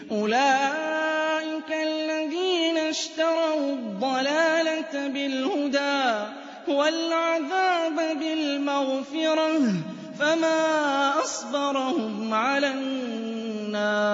أُولَٰئِكَ الَّذِينَ اشْتَرَوُا الضَّلَالَةَ بِالْهُدَىٰ وَالْعَذَابَ بِالْمَغْفِرَةِ فَمَا أَصْبَرَهُمْ عَلَى النَّارِ